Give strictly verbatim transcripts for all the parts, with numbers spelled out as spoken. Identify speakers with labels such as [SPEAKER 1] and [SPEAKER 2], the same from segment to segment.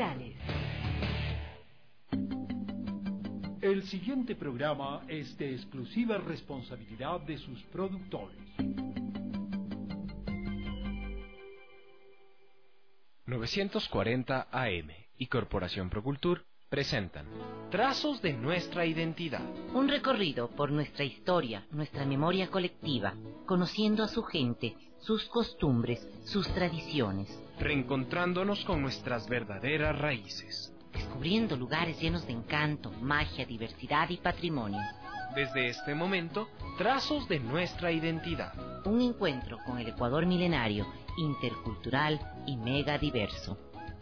[SPEAKER 1] culturales.
[SPEAKER 2] El siguiente programa es de exclusiva responsabilidad de sus productores.
[SPEAKER 3] novecientos cuarenta A M y Corporación Procultur presentan Trazos de nuestra identidad.
[SPEAKER 1] Un recorrido por nuestra historia, nuestra memoria colectiva, conociendo a su gente, sus costumbres, sus tradiciones.
[SPEAKER 3] Reencontrándonos con nuestras verdaderas raíces.
[SPEAKER 1] Descubriendo lugares llenos de encanto, magia, diversidad y patrimonio.
[SPEAKER 3] Desde este momento, Trazos de nuestra identidad.
[SPEAKER 1] Un encuentro con el Ecuador milenario, intercultural y mega diverso.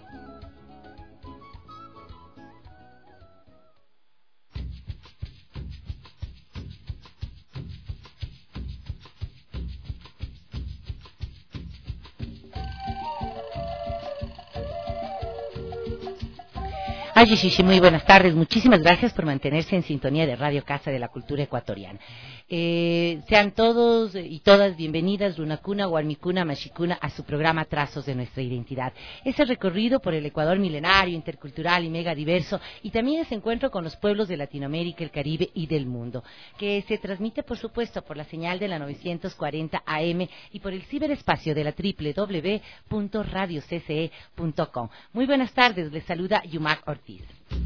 [SPEAKER 1] Ay, sí, sí, muy buenas tardes. Muchísimas gracias por mantenerse en sintonía de Radio Casa de la Cultura Ecuatoriana. Eh, sean todos y todas bienvenidas, Runacuna, Hualmicuna, Mashicuna, a su programa Trazos de nuestra identidad. Ese recorrido por el Ecuador milenario, intercultural y mega diverso, y también ese encuentro con los pueblos de Latinoamérica, el Caribe y del mundo, que se transmite, por supuesto, por la señal de la novecientos cuarenta A M y por el ciberespacio de la doble u doble u doble u punto radio c c e punto com. Muy buenas tardes, les saluda Yumac Ortiz.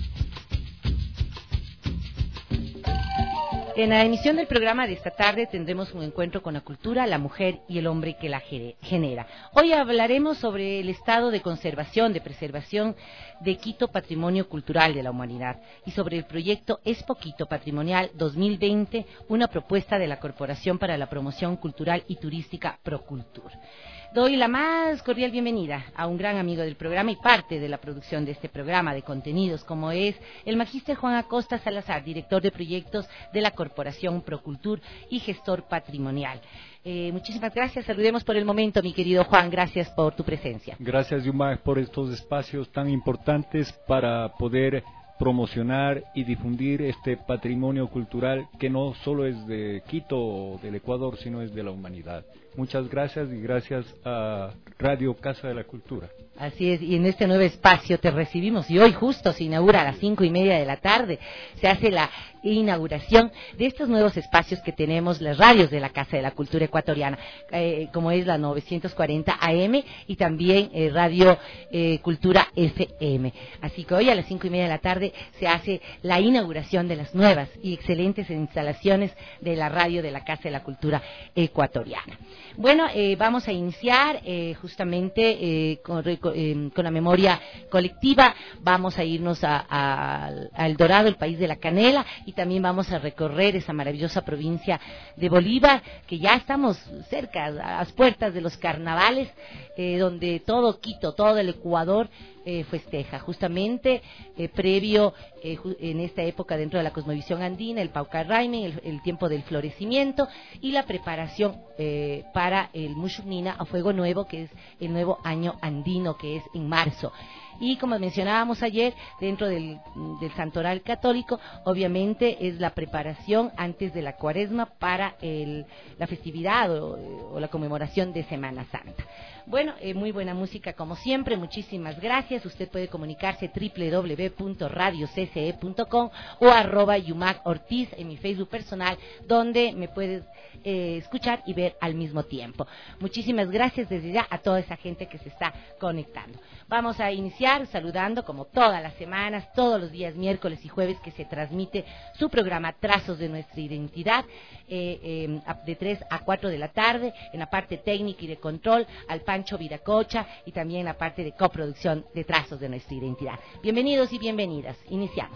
[SPEAKER 1] En la emisión del programa de esta tarde tendremos un encuentro con la cultura, la mujer y el hombre que la genera. Hoy hablaremos sobre el estado de conservación, de preservación de Quito Patrimonio Cultural de la Humanidad y sobre el proyecto Expo Quito Patrimonial dos mil veinte, una propuesta de la Corporación para la Promoción Cultural y Turística Procultur. Doy la más cordial bienvenida a un gran amigo del programa y parte de la producción de este programa de contenidos, como es el magíster Juan Acosta Salazar, director de proyectos de la Corporación Procultur y gestor patrimonial. Eh, muchísimas gracias, saludemos por el momento, mi querido Juan, gracias por tu presencia.
[SPEAKER 4] Gracias, Yuma, por estos espacios tan importantes para poder promocionar y difundir este patrimonio cultural que no solo es de Quito o del Ecuador, sino es de la humanidad. Muchas gracias y gracias a Radio Casa de la Cultura.
[SPEAKER 1] Así es, y en este nuevo espacio te recibimos y hoy justo se inaugura a las cinco y media de la tarde, se hace la inauguración de estos nuevos espacios que tenemos, las radios de la Casa de la Cultura Ecuatoriana, eh, como es la novecientos cuarenta A M y también eh, Radio eh, Cultura F M. Así que hoy a las cinco y media de la tarde se hace la inauguración de las nuevas y excelentes instalaciones de la radio de la Casa de la Cultura Ecuatoriana. Bueno, eh, vamos a iniciar eh, justamente eh, con, eh, con la memoria colectiva. Vamos a irnos a, a, a El Dorado, el país de la canela, y también vamos a recorrer esa maravillosa provincia de Bolívar, que ya estamos cerca, a las puertas de los carnavales, eh, donde todo Quito, todo el Ecuador Eh, festeja, justamente eh, previo eh, ju en esta época dentro de la cosmovisión andina, el Paucarraymen, el, el tiempo del florecimiento y la preparación eh, para el Mushunina a Fuego Nuevo, que es el nuevo año andino, que es en marzo. Y como mencionábamos ayer, dentro del, del Santoral Católico, obviamente es la preparación antes de la Cuaresma para el, la festividad o, o la conmemoración de Semana Santa. Bueno, eh, muy buena música como siempre, muchísimas gracias. Usted puede comunicarse doble u doble u doble u punto radio c c e punto com o arroba Yumac Ortiz en mi Facebook personal, donde me puedes eh, escuchar y ver al mismo tiempo. Muchísimas gracias desde ya a toda esa gente que se está conectando. Vamos a iniciar saludando, como todas las semanas, todos los días miércoles y jueves, que se transmite su programa Trazos de nuestra identidad, eh, eh, de tres a cuatro de la tarde, en la parte técnica y de control, al Pancho Viracocha, y también en la parte de coproducción de Trazos de nuestra identidad. Bienvenidos y bienvenidas. Iniciamos.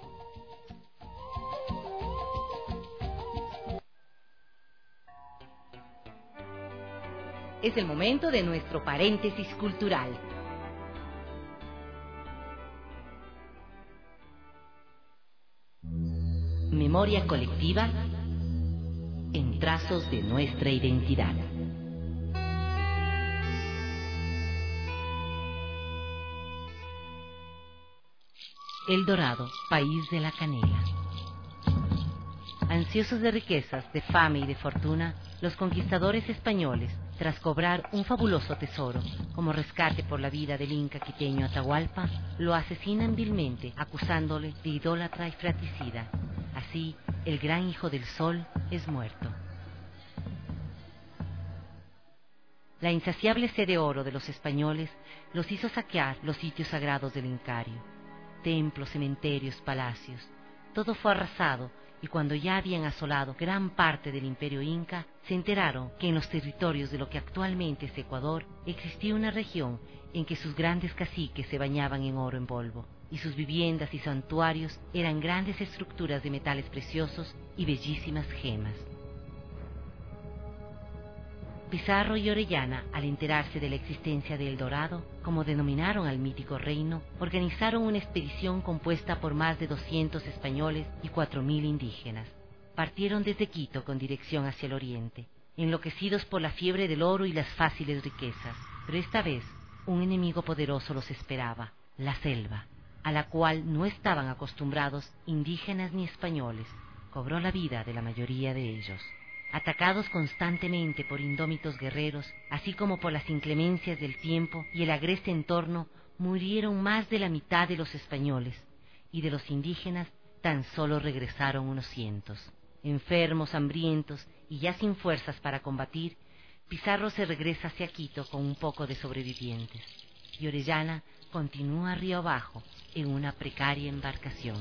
[SPEAKER 1] Es el momento de nuestro paréntesis cultural. Memoria colectiva en Trazos de nuestra identidad. El Dorado, país de la canela. Ansiosos de riquezas, de fama y de fortuna, Los conquistadores españoles, tras cobrar un fabuloso tesoro como rescate por la vida del inca quiteño Atahualpa, lo asesinan vilmente, acusándole de idólatra y fratricida. Así, el gran hijo del sol es muerto. La insaciable sed de oro de los españoles los hizo saquear los sitios sagrados del Incario. Templos, cementerios, palacios, todo fue arrasado, y cuando ya habían asolado gran parte del imperio inca, se enteraron que en los territorios de lo que actualmente es Ecuador existía una región en que sus grandes caciques se bañaban en oro en polvo, y sus viviendas y santuarios eran grandes estructuras de metales preciosos y bellísimas gemas. Pizarro y Orellana, al enterarse de la existencia de El Dorado, como denominaron al mítico reino, organizaron una expedición compuesta por más de doscientos españoles y cuatro mil indígenas. Partieron desde Quito con dirección hacia el oriente, enloquecidos por la fiebre del oro y las fáciles riquezas. Pero esta vez, un enemigo poderoso los esperaba, la selva, a la cual no estaban acostumbrados indígenas ni españoles. Cobró la vida de la mayoría de ellos. Atacados constantemente por indómitos guerreros, así como por las inclemencias del tiempo y el agreste entorno, murieron más de la mitad de los españoles, y de los indígenas tan solo regresaron unos cientos. Enfermos, hambrientos y ya sin fuerzas para combatir, Pizarro se regresa hacia Quito con un poco de sobrevivientes, y Orellana continúa río abajo en una precaria embarcación.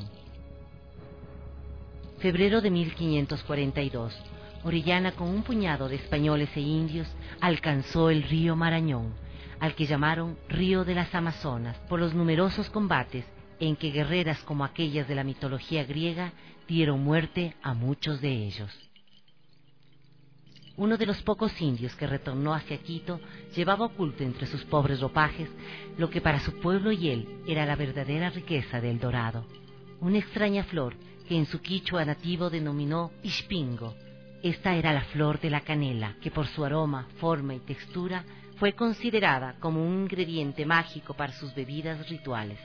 [SPEAKER 1] Febrero de mil quinientos cuarenta y dos. Orellana, con un puñado de españoles e indios, alcanzó el río Marañón, al que llamaron Río de las Amazonas, por los numerosos combates en que guerreras como aquellas de la mitología griega dieron muerte a muchos de ellos. Uno de los pocos indios que retornó hacia Quito llevaba oculto entre sus pobres ropajes lo que para su pueblo y él era la verdadera riqueza del Dorado, una extraña flor que en su quichua nativo denominó Ixpingo. Esta era la flor de la canela, que por su aroma, forma y textura fue considerada como un ingrediente mágico para sus bebidas rituales.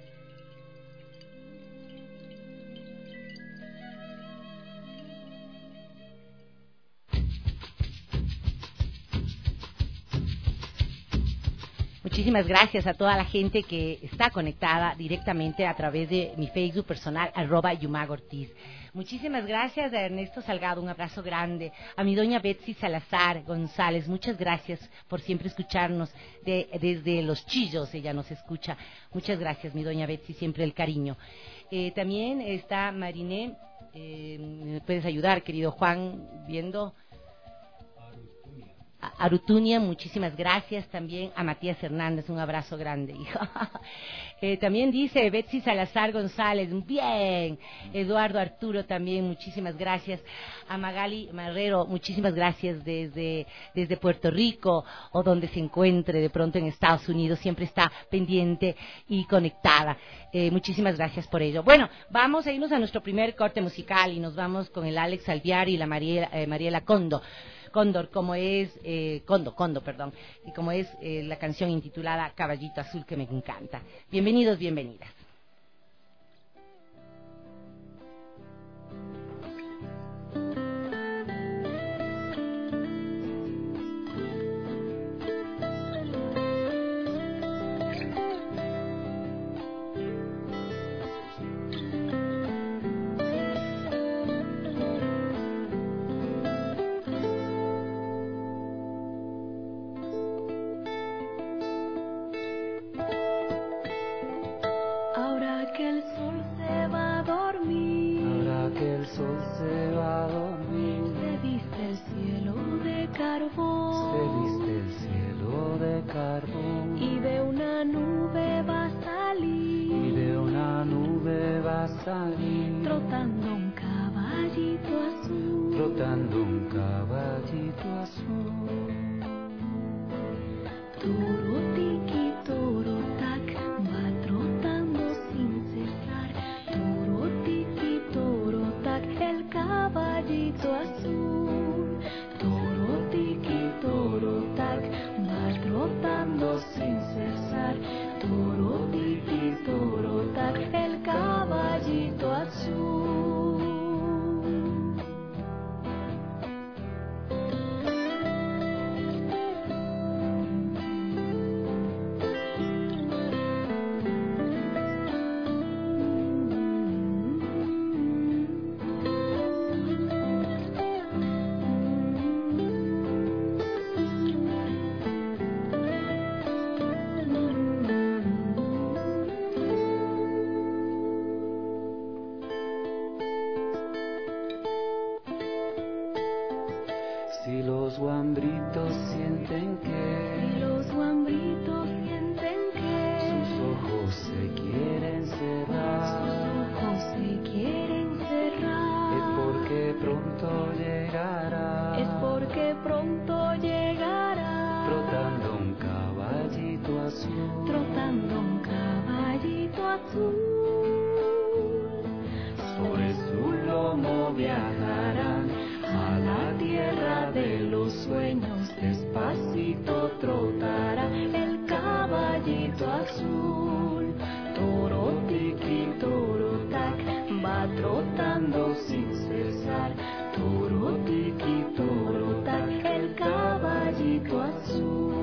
[SPEAKER 1] Muchísimas gracias a toda la gente que está conectada directamente a través de mi Facebook personal, arroba Yumago Ortiz. Muchísimas gracias a Ernesto Salgado, un abrazo grande. A mi doña Betsy Salazar González, muchas gracias por siempre escucharnos de, desde Los Chillos, ella nos escucha. Muchas gracias, mi doña Betsy, siempre el cariño. Eh, también está Mariné, eh, ¿me puedes ayudar, querido Juan, viendo? Arutunia, muchísimas gracias. También a Matías Hernández, un abrazo grande, hijo. eh, también dice Betsy Salazar González, bien. Eduardo Arturo también, muchísimas gracias. A Magali Marrero, muchísimas gracias desde, desde Puerto Rico o donde se encuentre de pronto en Estados Unidos, siempre está pendiente y conectada. Eh, muchísimas gracias por ello. Bueno, vamos a irnos a nuestro primer corte musical y nos vamos con el Alex Alviar y la Mariela, eh, Mariela Condo. Cóndor, como es, eh, Condo, Condo, perdón, y como es eh, la canción intitulada Caballito Azul, que me encanta. Bienvenidos, bienvenidas.
[SPEAKER 5] Trotando un caballito azul,
[SPEAKER 6] trotando un caballito azul.
[SPEAKER 5] Toro tiki, toro tac, va trotando sin cesar. Toro tiki, toro tac, el caballito azul. Toro tiki, toro tac, va trotando sin cesar. Toro tiki, toro tac, el caballito azul. azul. Sobre su lomo viajarán a la tierra de los sueños, despacito trotará el caballito azul. Toro tiki, toro tac, va trotando sin cesar. Toro tiki, toro tac, el caballito azul.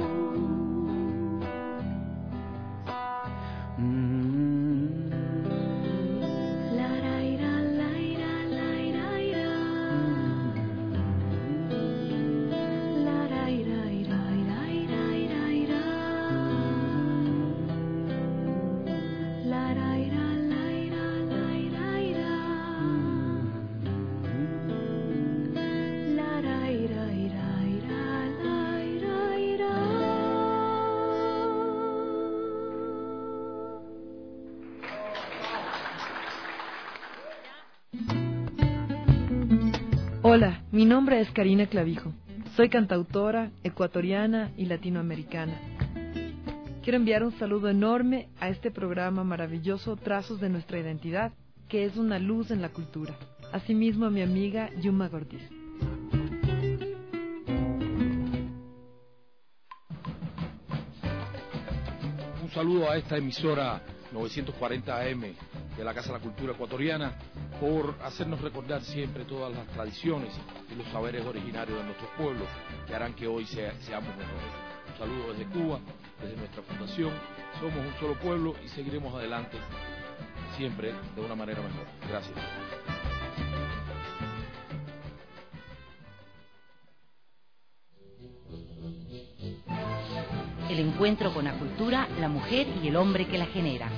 [SPEAKER 7] Hola, mi nombre es Karina Clavijo. Soy cantautora, ecuatoriana y latinoamericana. Quiero enviar un saludo enorme a este programa maravilloso Trazos de Nuestra Identidad, que es una luz en la cultura. Asimismo a mi amiga Yuma Gordiz.
[SPEAKER 8] Un saludo a esta emisora novecientos cuarenta A M de la Casa de la Cultura Ecuatoriana por hacernos recordar siempre todas las tradiciones y los saberes originarios de nuestros pueblos que harán que hoy sea, seamos mejores. Un saludo desde Cuba, desde nuestra fundación. Somos un solo pueblo y seguiremos adelante siempre de una manera mejor. Gracias.
[SPEAKER 1] El encuentro con la cultura, la mujer y el hombre que la genera.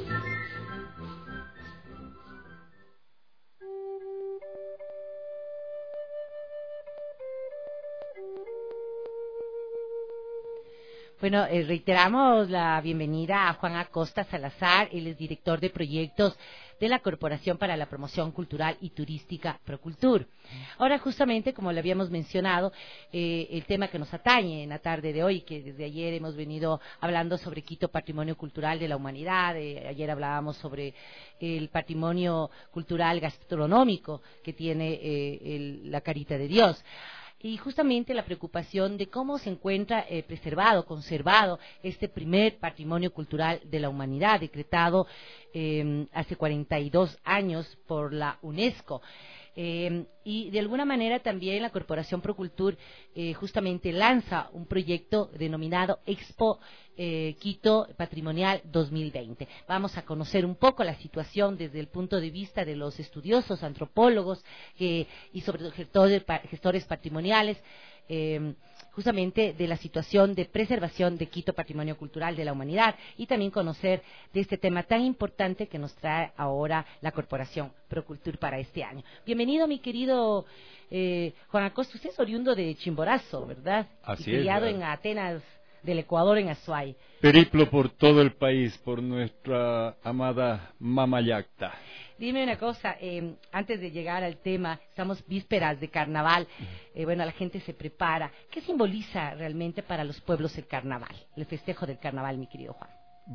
[SPEAKER 1] Bueno, eh, reiteramos la bienvenida a Juan Acosta Salazar, él es director de proyectos de la Corporación para la Promoción Cultural y Turística Procultur. Ahora, justamente, como le habíamos mencionado, eh, el tema que nos atañe en la tarde de hoy, que desde ayer hemos venido hablando sobre Quito Patrimonio Cultural de la Humanidad, eh, ayer hablábamos sobre el patrimonio cultural gastronómico que tiene eh, el, la Carita de Dios. Y justamente la preocupación de cómo se encuentra eh, preservado, conservado este primer patrimonio cultural de la humanidad, decretado eh, hace cuarenta y dos años por la UNESCO. Eh, y de alguna manera también la Corporación Procultur eh, justamente lanza un proyecto denominado Expo eh, Quito Patrimonial dos mil veinte. Vamos a conocer un poco la situación desde el punto de vista de los estudiosos, antropólogos eh, y sobre todo gestores, gestores patrimoniales, eh, justamente de la situación de preservación de Quito Patrimonio Cultural de la Humanidad, y también conocer de este tema tan importante que nos trae ahora la Corporación Procultur para este año. Bienvenido, mi querido eh, Juan Acosta. Usted es oriundo de Chimborazo, ¿verdad?
[SPEAKER 4] Así
[SPEAKER 1] y criado
[SPEAKER 4] es,
[SPEAKER 1] en Atenas del Ecuador, en Azuay.
[SPEAKER 4] Periplo por todo el país, por nuestra amada Mamayacta.
[SPEAKER 1] Dime una cosa, eh, antes de llegar al tema, estamos vísperas de carnaval, eh, bueno, la gente se prepara. ¿Qué simboliza realmente para los pueblos el carnaval, el festejo del carnaval, mi querido Juan?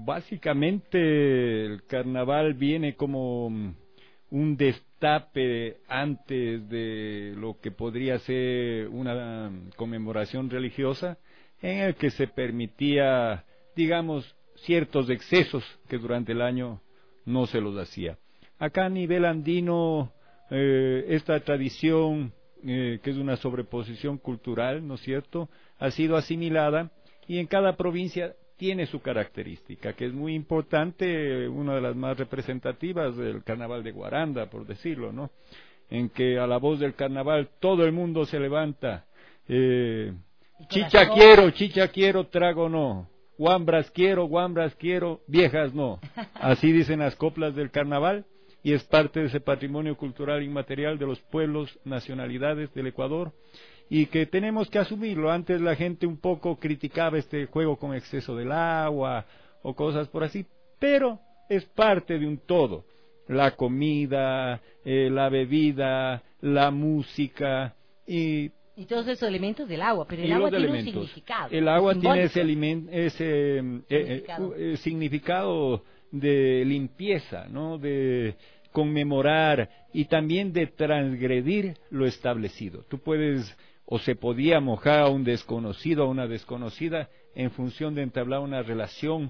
[SPEAKER 4] Básicamente el carnaval viene como un destape antes de lo que podría ser una conmemoración religiosa, en el que se permitía, digamos, ciertos excesos que durante el año no se los hacía. Acá a nivel andino, eh, esta tradición, eh, que es una sobreposición cultural, ¿no es cierto?, ha sido asimilada, y en cada provincia tiene su característica, que es muy importante, una de las más representativas del carnaval de Guaranda, por decirlo, ¿no?, en que a la voz del carnaval todo el mundo se levanta, eh, chicha quiero, chicha quiero, trago no, guambras quiero, guambras quiero, viejas no. Así dicen las coplas del carnaval, y es parte de ese patrimonio cultural inmaterial de los pueblos, nacionalidades del Ecuador, y que tenemos que asumirlo. Antes la gente un poco criticaba este juego con exceso del agua o cosas por así, pero es parte de un todo. La comida, eh, la bebida, la música y...
[SPEAKER 1] Y todos esos elementos del agua, pero el
[SPEAKER 4] y
[SPEAKER 1] agua
[SPEAKER 4] los
[SPEAKER 1] tiene
[SPEAKER 4] elementos.
[SPEAKER 1] un significado.
[SPEAKER 4] El agua
[SPEAKER 1] simbólico.
[SPEAKER 4] tiene ese, alimen- ese eh,
[SPEAKER 1] significado.
[SPEAKER 4] eh, significado de limpieza, ¿no? De conmemorar y también de transgredir lo establecido. Tú puedes o se podía mojar a un desconocido o a una desconocida en función de entablar una relación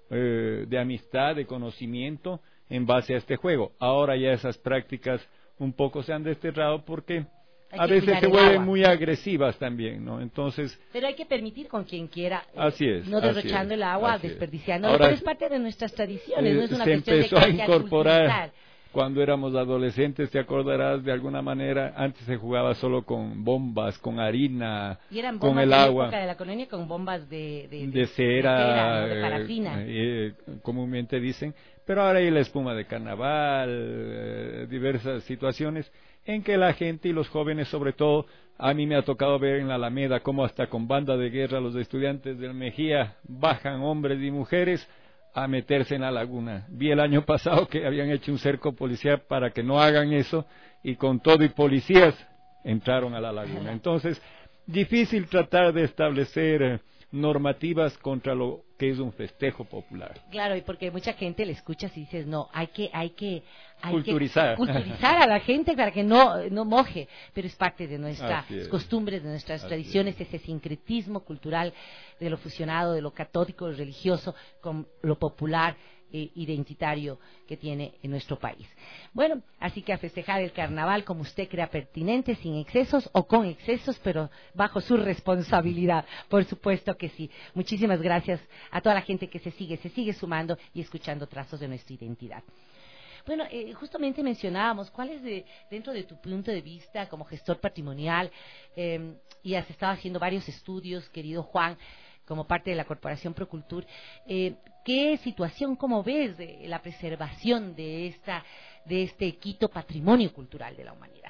[SPEAKER 4] eh, de amistad, de conocimiento en base a este juego. Ahora ya esas prácticas un poco se han desterrado porque a veces se vuelven muy agresivas también, ¿no? Entonces,
[SPEAKER 1] pero hay que permitir con quien quiera, eh,
[SPEAKER 4] así es,
[SPEAKER 1] no derrochando
[SPEAKER 4] es,
[SPEAKER 1] el agua, desperdiciando.
[SPEAKER 4] Ahora,
[SPEAKER 1] pero es parte de nuestras tradiciones,
[SPEAKER 4] eh,
[SPEAKER 1] no es una
[SPEAKER 4] se
[SPEAKER 1] cuestión
[SPEAKER 4] empezó
[SPEAKER 1] de que
[SPEAKER 4] a
[SPEAKER 1] hay que
[SPEAKER 4] incorporar.
[SPEAKER 1] culturizar.
[SPEAKER 4] Cuando éramos adolescentes, te acordarás, de alguna manera, antes se jugaba solo con bombas, con harina,
[SPEAKER 1] y eran
[SPEAKER 4] con
[SPEAKER 1] bombas
[SPEAKER 4] el
[SPEAKER 1] en la
[SPEAKER 4] agua.
[SPEAKER 1] época de la colonia con bombas de, de, de,
[SPEAKER 4] de cera,
[SPEAKER 1] de, cera, ¿no? De parafina.
[SPEAKER 4] Eh, eh, comúnmente dicen, pero ahora hay la espuma de carnaval, eh, diversas situaciones en que la gente y los jóvenes, sobre todo, a mí me ha tocado ver en la Alameda cómo hasta con banda de guerra los estudiantes del Mejía bajan hombres y mujeres a meterse en la laguna. Vi el año pasado que habían hecho un cerco policial para que no hagan eso y con todo y policías entraron a la laguna. Entonces, difícil tratar de establecer eh, normativas contra lo que es un festejo popular.
[SPEAKER 1] Claro, y porque mucha gente le escucha y dices, no, hay que hay que hay
[SPEAKER 4] culturizar.
[SPEAKER 1] Que culturizar a la gente para que no no moje, pero es parte de nuestras costumbres, de nuestras Así tradiciones, es. Ese sincretismo cultural de lo fusionado, de lo católico, lo religioso, con lo popular, eh, identitario que tiene en nuestro país. Bueno, así que a festejar el carnaval como usted crea pertinente, sin excesos o con excesos, pero bajo su responsabilidad, por supuesto que sí. Muchísimas gracias a toda la gente que se sigue, se sigue sumando y escuchando trazos de nuestra identidad. Bueno, eh, justamente mencionábamos cuál es de, dentro de tu punto de vista como gestor patrimonial, eh, y has estado haciendo varios estudios, querido Juan, como parte de la Corporación Procultur, eh, ¿qué situación, cómo ves de la preservación de esta de este Quito patrimonio cultural de la humanidad?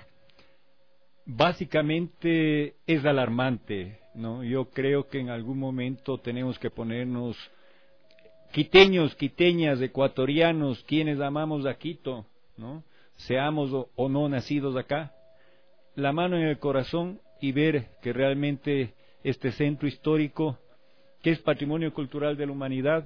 [SPEAKER 4] Básicamente es alarmante, ¿no? Yo creo que en algún momento tenemos que ponernos quiteños, quiteñas, ecuatorianos, quienes amamos a Quito, ¿no? Seamos o, o no nacidos acá, la mano en el corazón y ver que realmente este centro histórico, que es patrimonio cultural de la humanidad,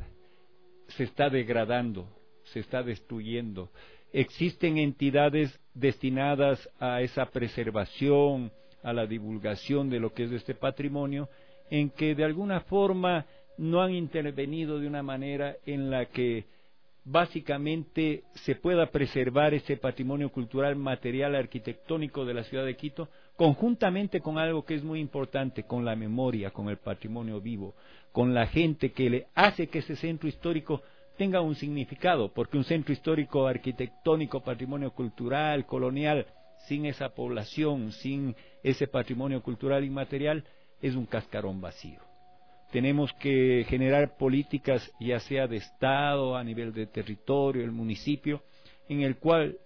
[SPEAKER 4] se está degradando, se está destruyendo. Existen entidades destinadas a esa preservación, a la divulgación de lo que es este patrimonio, en que de alguna forma no han intervenido de una manera en la que básicamente se pueda preservar ese patrimonio cultural, material, arquitectónico de la ciudad de Quito, conjuntamente con algo que es muy importante, con la memoria, con el patrimonio vivo, con la gente que le hace que ese centro histórico tenga un significado, porque un centro histórico, arquitectónico, patrimonio cultural, colonial, sin esa población, sin ese patrimonio cultural inmaterial, es un cascarón vacío. Tenemos que generar políticas, ya sea de Estado, a nivel de territorio, el municipio, en el cual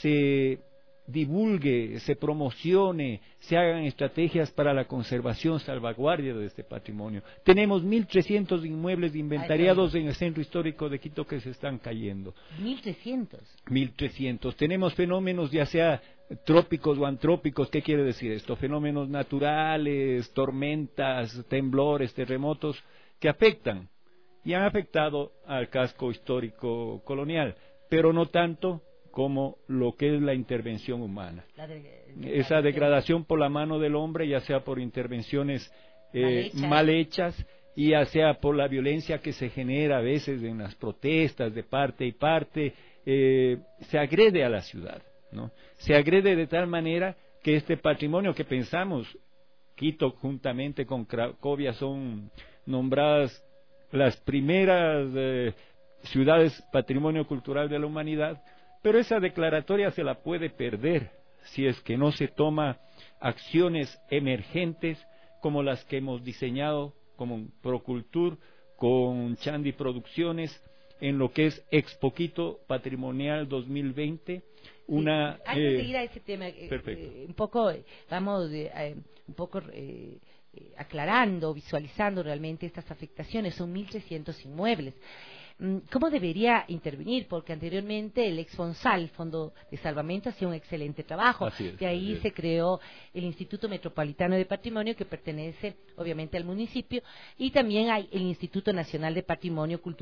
[SPEAKER 4] se divulgue, se promocione, se hagan estrategias para la conservación, salvaguardia de este patrimonio. Tenemos mil trescientos inmuebles inventariados en el centro histórico de Quito que se están cayendo.
[SPEAKER 1] mil trescientos.
[SPEAKER 4] mil trescientos. Tenemos fenómenos ya sea trópicos o antrópicos. ¿Qué quiere decir esto? Fenómenos naturales, tormentas, temblores, terremotos, que afectan y han afectado al casco histórico colonial, pero no tanto como lo que es la intervención humana. La de, de, Esa de, degradación por la mano del hombre, ya sea por intervenciones eh, mal, hechas. mal hechas, y ya sea por la violencia que se genera a veces en las protestas de parte y parte, eh, se agrede a la ciudad, ¿no? Se agrede de tal manera que este patrimonio que pensamos, Quito juntamente con Cracovia son nombradas las primeras eh, ciudades patrimonio cultural de la humanidad, pero esa declaratoria se la puede perder si es que no se toma acciones emergentes como las que hemos diseñado como Procultur con Chandi Producciones en lo que es Expo Quito Patrimonial dos mil veinte. Una,
[SPEAKER 1] sí, antes eh, de ir a ese tema, eh,
[SPEAKER 4] eh,
[SPEAKER 1] un poco vamos eh, un poco eh, aclarando, visualizando realmente estas afectaciones. Son mil trescientos inmuebles. ¿Cómo debería intervenir? Porque anteriormente el Exfonsal, el Fondo de Salvamento, hacía un excelente trabajo.
[SPEAKER 4] Es,
[SPEAKER 1] de ahí se creó el Instituto Metropolitano de Patrimonio, que pertenece obviamente al municipio, y también hay el Instituto Nacional de Patrimonio Cultural,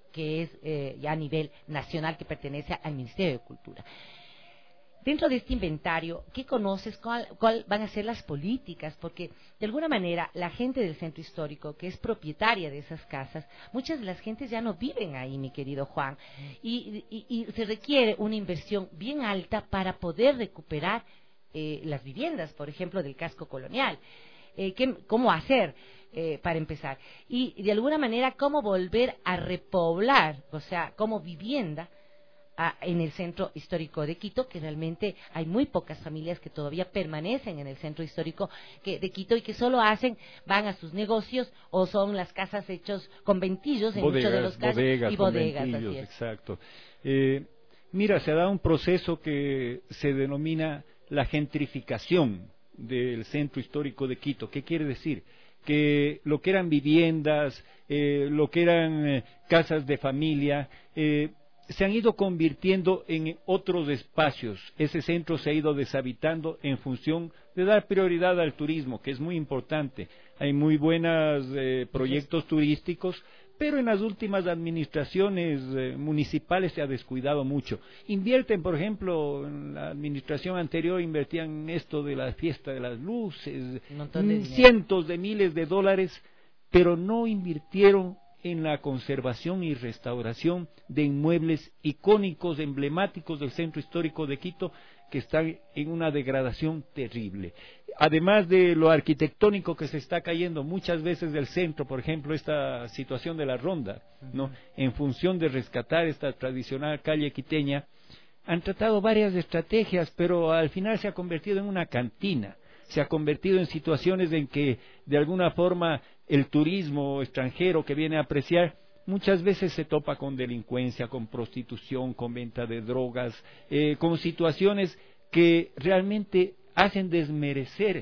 [SPEAKER 1] que es eh, ya a nivel nacional, que pertenece al Ministerio de Cultura. Dentro de este inventario, ¿qué conoces? ¿Cuál, cuál van a ser las políticas? Porque, de alguna manera, la gente del centro histórico, que es propietaria de esas casas, muchas de las gentes ya no viven ahí, mi querido Juan, y, y, y se requiere una inversión bien alta para poder recuperar eh, las viviendas, por ejemplo, del casco colonial. Eh, ¿qué, ¿Cómo hacer? Eh, para empezar, y de alguna manera cómo volver a repoblar, o sea, como vivienda a, en el centro histórico de Quito, que realmente hay muy pocas familias que todavía permanecen en el centro histórico que, de Quito y que solo hacen, van a sus negocios o son las casas hechos conventillos en
[SPEAKER 4] bodegas,
[SPEAKER 1] muchos de los casos
[SPEAKER 4] bodegas,
[SPEAKER 1] y bodegas,
[SPEAKER 4] conventillos,
[SPEAKER 1] así es.
[SPEAKER 4] Exacto. Eh, mira, se da un proceso que se denomina la gentrificación del centro histórico de Quito. ¿Qué quiere decir? Que lo que eran viviendas, eh, lo que eran eh, casas de familia, eh, se han ido convirtiendo en otros espacios. Ese centro se ha ido deshabitando en función de dar prioridad al turismo, que es muy importante. Hay muy buenos eh, proyectos turísticos, pero en las últimas administraciones eh, municipales se ha descuidado mucho. Invierten, por ejemplo, en la administración anterior invertían en esto de la fiesta de las luces, de cientos de miles de dólares, pero no invirtieron en la conservación y restauración de inmuebles icónicos, emblemáticos del centro histórico de Quito, que están en una degradación terrible. Además de lo arquitectónico que se está cayendo muchas veces del centro, por ejemplo, esta situación de la ronda, ¿no? En función de rescatar esta tradicional calle quiteña, han tratado varias estrategias, pero al final se ha convertido en una cantina, se ha convertido en situaciones en que, de alguna forma, el turismo extranjero que viene a apreciar, muchas veces se topa con delincuencia, con prostitución, con venta de drogas, eh, con situaciones que realmente hacen desmerecer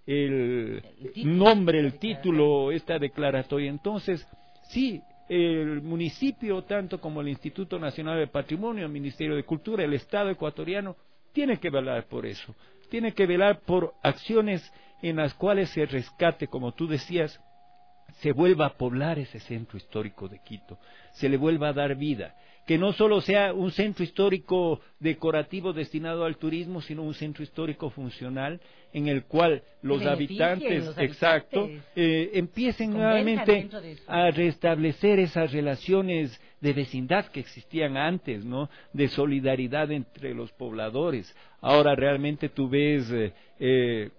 [SPEAKER 4] el, el nombre, el título, esta declaratoria. Entonces, sí, el municipio, tanto como el Instituto Nacional de Patrimonio, el Ministerio de Cultura, el Estado ecuatoriano, tiene que velar por eso, tiene que velar por acciones en las cuales se rescate, como tú decías, se vuelva a poblar ese centro histórico de Quito, se le vuelva a dar vida, que no solo sea un centro histórico decorativo destinado al turismo, sino un centro histórico funcional en el cual los habitantes, los exacto, habitantes, eh, empiecen nuevamente a restablecer esas relaciones de vecindad que existían antes, ¿no? De solidaridad entre los pobladores. Ahora realmente tú ves eh, eh,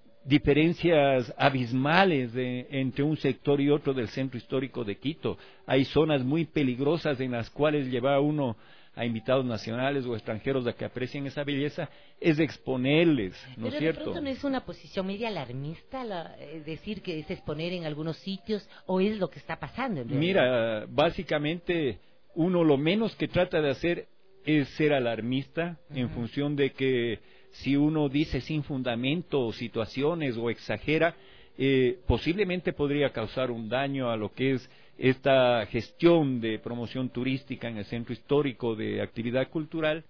[SPEAKER 4] diferencias abismales de, entre un sector y otro del centro histórico de Quito. Hay zonas muy peligrosas en las cuales llevar a uno a invitados nacionales o extranjeros a que aprecien esa belleza es exponerles, ¿no es cierto?
[SPEAKER 1] Pero de pronto no es una posición media alarmista la, eh, decir que es exponer en algunos sitios, o es lo que está pasando en realidad.
[SPEAKER 4] Mira, básicamente uno lo menos que trata de hacer es ser alarmista, uh-huh, en función de que si uno dice sin fundamento situaciones o exagera, eh, posiblemente podría causar un daño a lo que es esta gestión de promoción turística en el centro histórico de actividad cultural,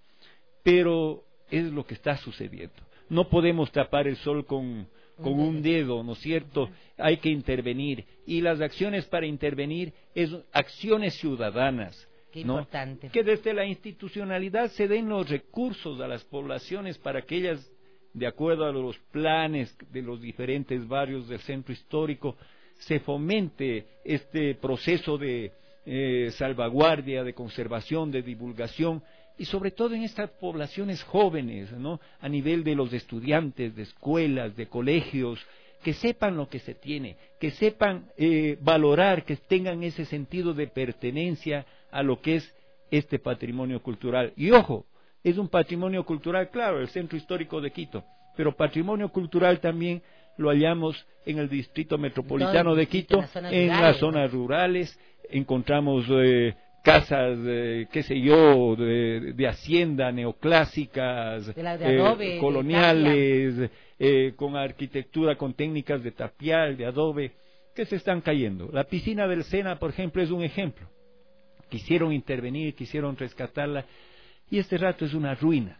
[SPEAKER 4] pero es lo que está sucediendo. No podemos tapar el sol con, con un dedo, ¿no es cierto? Hay que intervenir, y las acciones para intervenir es acciones ciudadanas.
[SPEAKER 1] Qué
[SPEAKER 4] ¿no?
[SPEAKER 1] importante.
[SPEAKER 4] Que desde la institucionalidad se den los recursos a las poblaciones para que ellas, de acuerdo a los planes de los diferentes barrios del centro histórico, se fomente este proceso de eh, salvaguardia, de conservación, de divulgación, y sobre todo en estas poblaciones jóvenes, ¿no? A nivel de los estudiantes, de escuelas, de colegios, que sepan lo que se tiene, que sepan eh, valorar, que tengan ese sentido de pertenencia a lo que es este patrimonio cultural. Y ojo, es un patrimonio cultural, claro, el centro histórico de Quito, pero patrimonio cultural también lo hallamos en el distrito metropolitano de Quito, en las zonas, en rurales, las zonas rurales, encontramos eh, casas, eh, qué sé yo, de, de hacienda neoclásicas,
[SPEAKER 1] de la de adobe,
[SPEAKER 4] eh, coloniales, eh, con arquitectura, con técnicas de tapial, de adobe, que se están cayendo. La piscina del Sena, por ejemplo, es un ejemplo. Quisieron intervenir, quisieron rescatarla, y este rato es una ruina.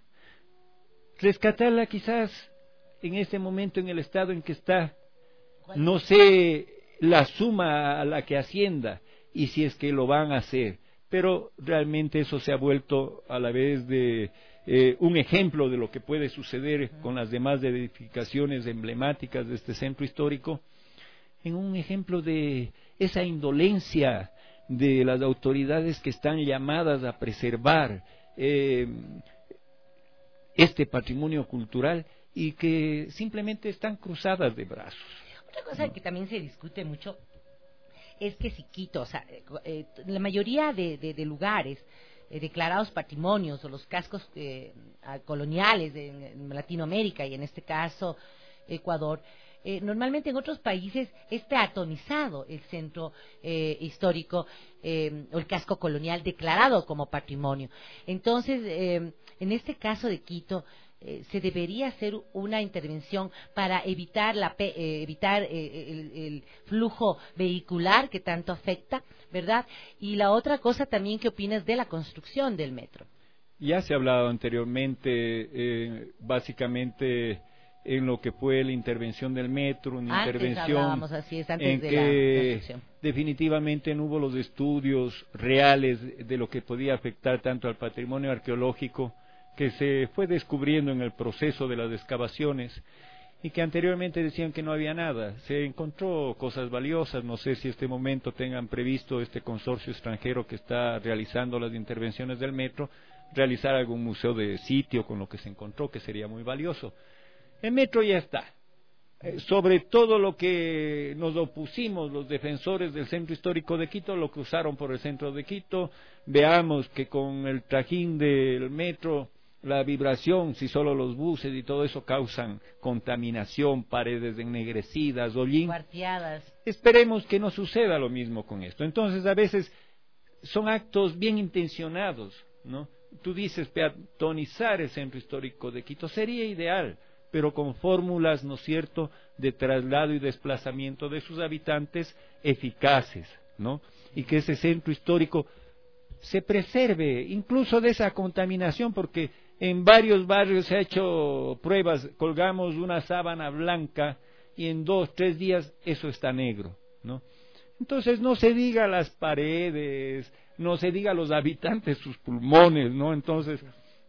[SPEAKER 4] Rescatarla quizás en este momento, en el estado en que está, no sé la suma a la que ascienda y si es que lo van a hacer, pero realmente eso se ha vuelto a la vez de eh, un ejemplo de lo que puede suceder con las demás edificaciones emblemáticas de este centro histórico, en un ejemplo de esa indolencia de las autoridades que están llamadas a preservar eh, este patrimonio cultural y que simplemente están cruzadas de brazos.
[SPEAKER 1] Otra cosa que también se discute mucho es que si Quito, o sea, eh, la mayoría de, de, de lugares eh, declarados patrimonios o los cascos eh, coloniales de, en Latinoamérica y en este caso Ecuador, Eh, normalmente en otros países es peatonizado el centro eh, histórico eh, o el casco colonial declarado como patrimonio. Entonces, eh, en este caso de Quito, eh, se debería hacer una intervención para evitar, la, eh, evitar eh, el, el flujo vehicular que tanto afecta, ¿verdad? Y la otra cosa también, ¿qué opinas de la construcción del metro?
[SPEAKER 4] Ya se ha hablado anteriormente, eh, básicamente en lo que fue la intervención del metro, una
[SPEAKER 1] antes
[SPEAKER 4] intervención
[SPEAKER 1] así es, antes
[SPEAKER 4] en
[SPEAKER 1] de
[SPEAKER 4] que
[SPEAKER 1] la
[SPEAKER 4] definitivamente no hubo los estudios reales de lo que podía afectar tanto al patrimonio arqueológico que se fue descubriendo en el proceso de las excavaciones y que anteriormente decían que no había nada. Se encontró cosas valiosas, no sé si este momento tengan previsto este consorcio extranjero que está realizando las intervenciones del metro, realizar algún museo de sitio con lo que se encontró, que sería muy valioso. El metro ya está. Eh, sobre todo lo que nos opusimos los defensores del centro histórico de Quito, lo cruzaron por el centro de Quito. Veamos que con el trajín del metro, la vibración, si solo los buses y todo eso causan contaminación, paredes ennegrecidas, hollín.
[SPEAKER 1] Cuarteadas.
[SPEAKER 4] Esperemos que no suceda lo mismo con esto. Entonces, a veces son actos bien intencionados, ¿no? Tú dices peatonizar el centro histórico de Quito, sería ideal, pero con fórmulas, ¿no es cierto?, de traslado y desplazamiento de sus habitantes eficaces, ¿no? Y que ese centro histórico se preserve, incluso de esa contaminación, porque en varios barrios se ha hecho pruebas, colgamos una sábana blanca y en dos, tres días eso está negro, ¿no? Entonces no se diga las paredes, no se diga a los habitantes sus pulmones, ¿no? Entonces,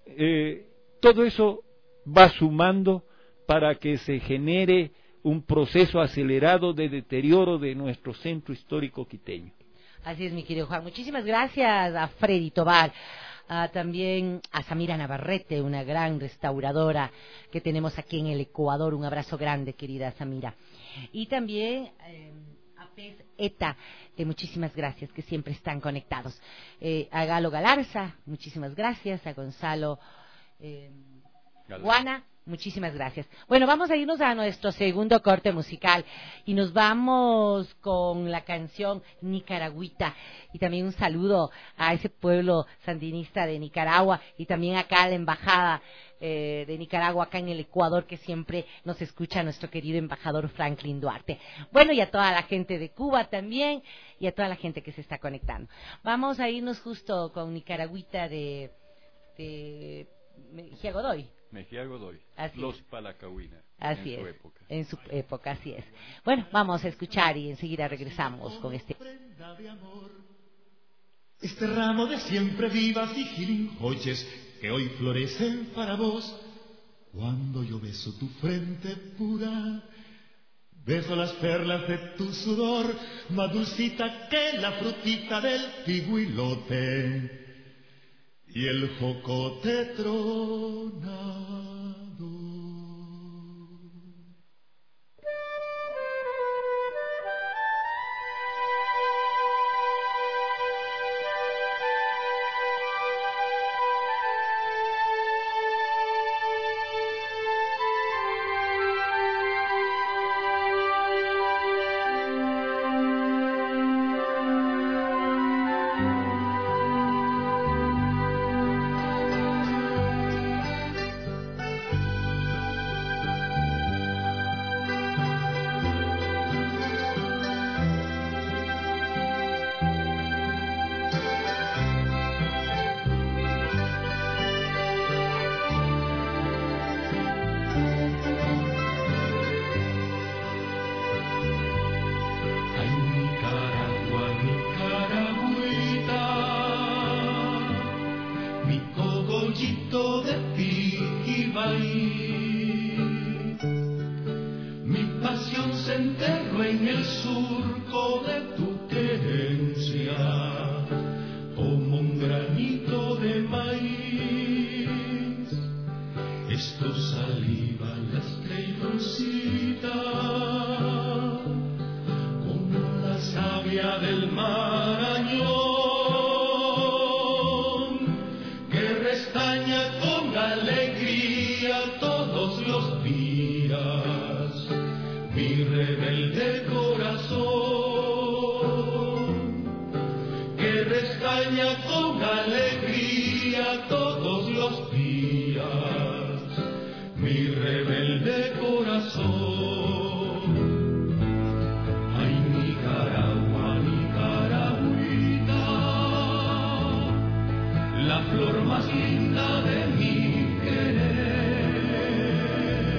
[SPEAKER 4] eh, todo eso va sumando para que se genere un proceso acelerado de deterioro de nuestro centro histórico quiteño.
[SPEAKER 1] Así es, mi querido Juan. Muchísimas gracias a Freddy Tobar, a, también a Samira Navarrete, una gran restauradora que tenemos aquí en el Ecuador. Un abrazo grande, querida Samira. Y también eh, a Pez Eta, eh, muchísimas gracias, que siempre están conectados. Eh, a Galo Galarza, muchísimas gracias. A Gonzalo eh, Guana, muchísimas gracias. Bueno, vamos a irnos a nuestro segundo corte musical y nos vamos con la canción Nicaragüita, y también un saludo a ese pueblo sandinista de Nicaragua y también acá a la embajada eh, de Nicaragua acá en el Ecuador, que siempre nos escucha nuestro querido embajador Franklin Duarte. Bueno, y a toda la gente de Cuba también y a toda la gente que se está conectando. Vamos a irnos justo con Nicaragüita de, de Mejía Godoy.
[SPEAKER 4] Mejía Godoy,
[SPEAKER 1] así
[SPEAKER 4] Los
[SPEAKER 1] es.
[SPEAKER 4] Palacahuina,
[SPEAKER 1] así
[SPEAKER 4] en
[SPEAKER 1] es,
[SPEAKER 4] su época.
[SPEAKER 1] En su época, así es. Bueno, vamos a escuchar y enseguida regresamos con este.
[SPEAKER 9] Este ramo de siempre vivas y gilinjoches que hoy florecen para vos. Cuando yo beso tu frente pura, beso las perlas de tu sudor, más dulcita que la frutita del piguilote y el jocote tronado. mi cogollito de Piquibay. Mi pasión se enterró en el surco de tu querencia, como un granito de maíz. Es tu saliva la estrelloncita, como la savia del Marañón, que restaña con alegría todos los días mi rebelde corazón, que restaña con alegría todos los días mi rebelde corazón. Ay, Nicaragua, Nicaragüita, la flor más linda de mi querer,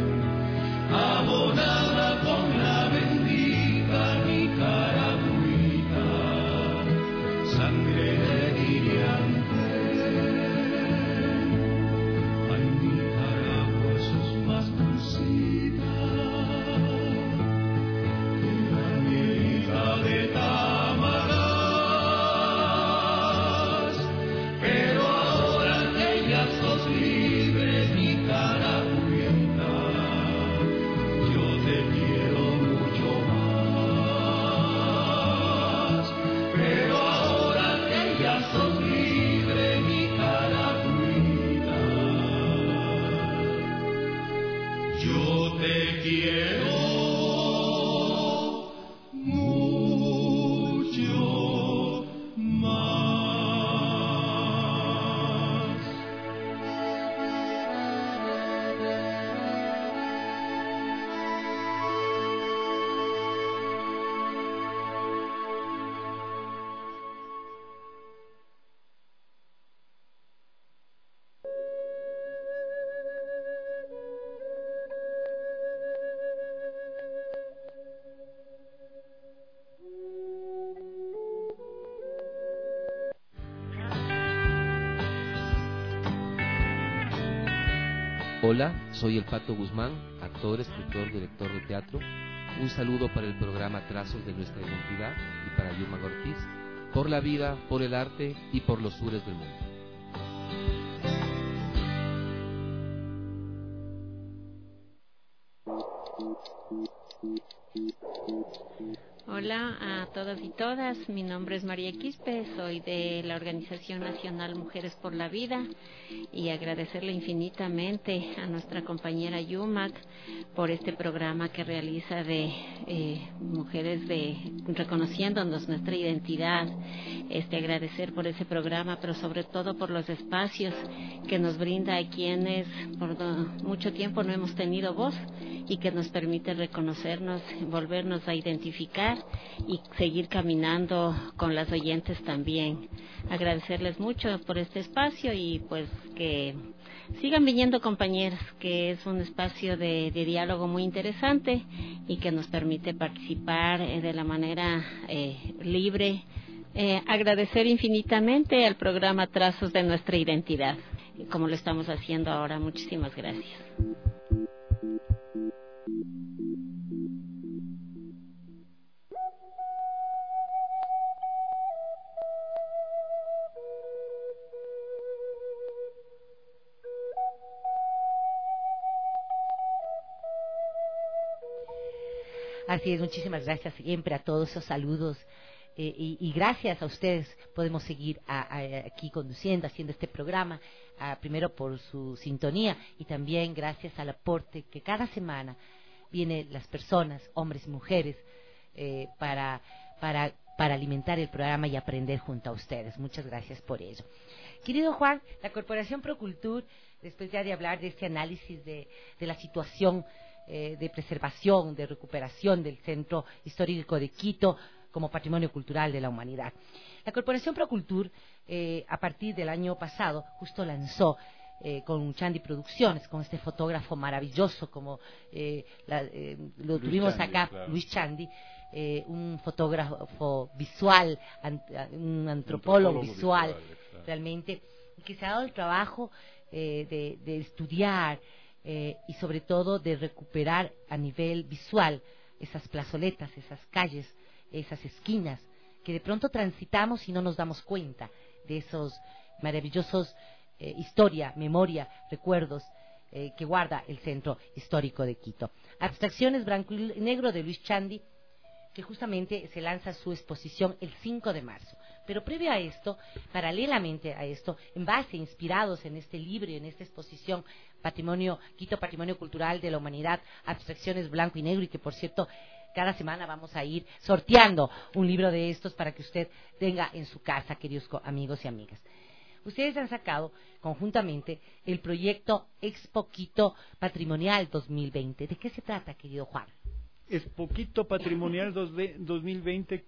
[SPEAKER 9] abonada con la bendita Nicaragüita, sangre de brillante. Ay, Nicaragua, sos más dulcita que la mielita de Tamaras, pero ahora que ya sos libre, Nicaragüita, yo te quiero mucho más. Pero ahora que ya sos libre, Nicaragüita, yo te quiero mucho más.
[SPEAKER 10] Hola, soy el Pato Guzmán, actor, escritor, director de teatro. Un saludo para el programa Trazos de Nuestra Identidad y para Yuma Ortiz, por la vida, por el arte y por los sures del mundo.
[SPEAKER 11] Hola a todas y todas, mi nombre es María Quispe, soy de la Organización Nacional Mujeres por la Vida y agradecerle infinitamente a nuestra compañera Yumac por este programa que realiza de eh, mujeres de reconociéndonos nuestra identidad, este agradecer por ese programa, pero sobre todo por los espacios que nos brinda a quienes por mucho tiempo no hemos tenido voz y que nos permite reconocernos, volvernos a identificar y seguir caminando con las oyentes también. Agradecerles mucho por este espacio y pues que sigan viniendo compañeras, que es un espacio de, de diálogo muy interesante y que nos permite participar eh, de la manera eh, libre. Eh, agradecer infinitamente al programa Trazos de Nuestra Identidad, como lo estamos haciendo ahora. Muchísimas gracias.
[SPEAKER 1] Así es, muchísimas gracias siempre a todos esos saludos eh, y, y gracias a ustedes podemos seguir a, a, aquí conduciendo, haciendo este programa, a, primero por su sintonía y también gracias al aporte que cada semana vienen las personas, hombres y mujeres, eh, para, para, para alimentar el programa y aprender junto a ustedes. Muchas gracias por ello. Querido Juan, la Corporación Procultur, después ya de hablar de este análisis de, de la situación eh, de preservación, de recuperación del Centro Histórico de Quito como Patrimonio Cultural de la Humanidad, la Corporación Procultur, eh, a partir del año pasado, justo lanzó eh, con Chandi Producciones, con este fotógrafo maravilloso como eh, la, eh, lo
[SPEAKER 4] Luis
[SPEAKER 1] tuvimos
[SPEAKER 4] Chandi,
[SPEAKER 1] acá,
[SPEAKER 4] claro.
[SPEAKER 1] Luis Chandi, eh, un fotógrafo visual, an, un antropólogo,
[SPEAKER 4] Antropólogo
[SPEAKER 1] visual,
[SPEAKER 4] visual, exacto.
[SPEAKER 1] realmente que se ha dado el trabajo eh, de, de estudiar eh, y sobre todo de recuperar a nivel visual esas plazoletas, esas calles, esas esquinas que de pronto transitamos y no nos damos cuenta de esos maravillosos eh, historia, memoria, recuerdos eh, que guarda el centro histórico de Quito. Abstracciones Blanco y Negro de Luis Chandi, que justamente se lanza su exposición el cinco de marzo. Pero previo a esto, paralelamente a esto, en base, inspirados en este libro y en esta exposición Patrimonio, Quito Patrimonio Cultural de la Humanidad, Abstracciones Blanco y Negro, y que por cierto, cada semana vamos a ir sorteando un libro de estos para que usted tenga en su casa, queridos amigos y amigas. Ustedes han sacado conjuntamente el proyecto Expo Quito Patrimonial dos mil veinte. ¿De qué se trata, querido Juan?
[SPEAKER 4] Expo Quito Patrimonial dos mil veinte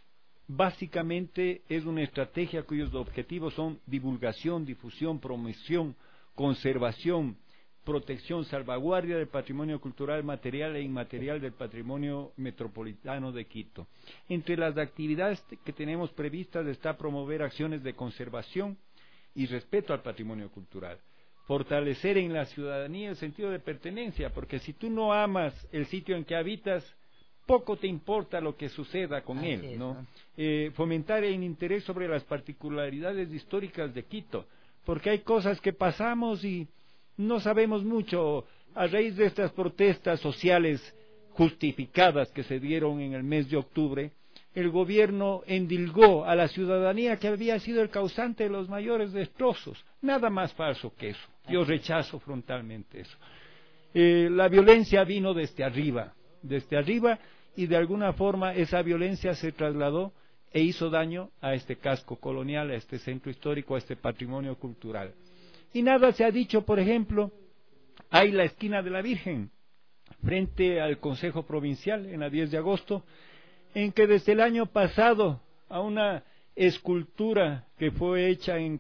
[SPEAKER 4] básicamente es una estrategia cuyos objetivos son divulgación, difusión, promoción, conservación, protección, salvaguardia del patrimonio cultural material e inmaterial del patrimonio metropolitano de Quito. Entre las actividades que tenemos previstas está promover acciones de conservación y respeto al patrimonio cultural, fortalecer en la ciudadanía el sentido de pertenencia, porque si tú no amas el sitio en que habitas, poco te importa lo que suceda con
[SPEAKER 1] Así
[SPEAKER 4] él,
[SPEAKER 1] es,
[SPEAKER 4] ¿no?
[SPEAKER 1] ¿no?
[SPEAKER 4] Eh, fomentar el interés sobre las particularidades históricas de Quito, porque hay cosas que pasamos y no sabemos mucho. A raíz de estas protestas sociales justificadas que se dieron en el mes de octubre, el gobierno endilgó a la ciudadanía que había sido el causante de los mayores destrozos. Nada más falso que eso. Yo rechazo frontalmente eso. Eh, la violencia vino desde arriba, desde arriba, y de alguna forma esa violencia se trasladó e hizo daño a este casco colonial, a este centro histórico, a este patrimonio cultural. Y nada se ha dicho, por ejemplo, hay la esquina de la Virgen, frente al Consejo Provincial, en la diez de agosto, en que desde el año pasado, a una escultura que fue hecha en,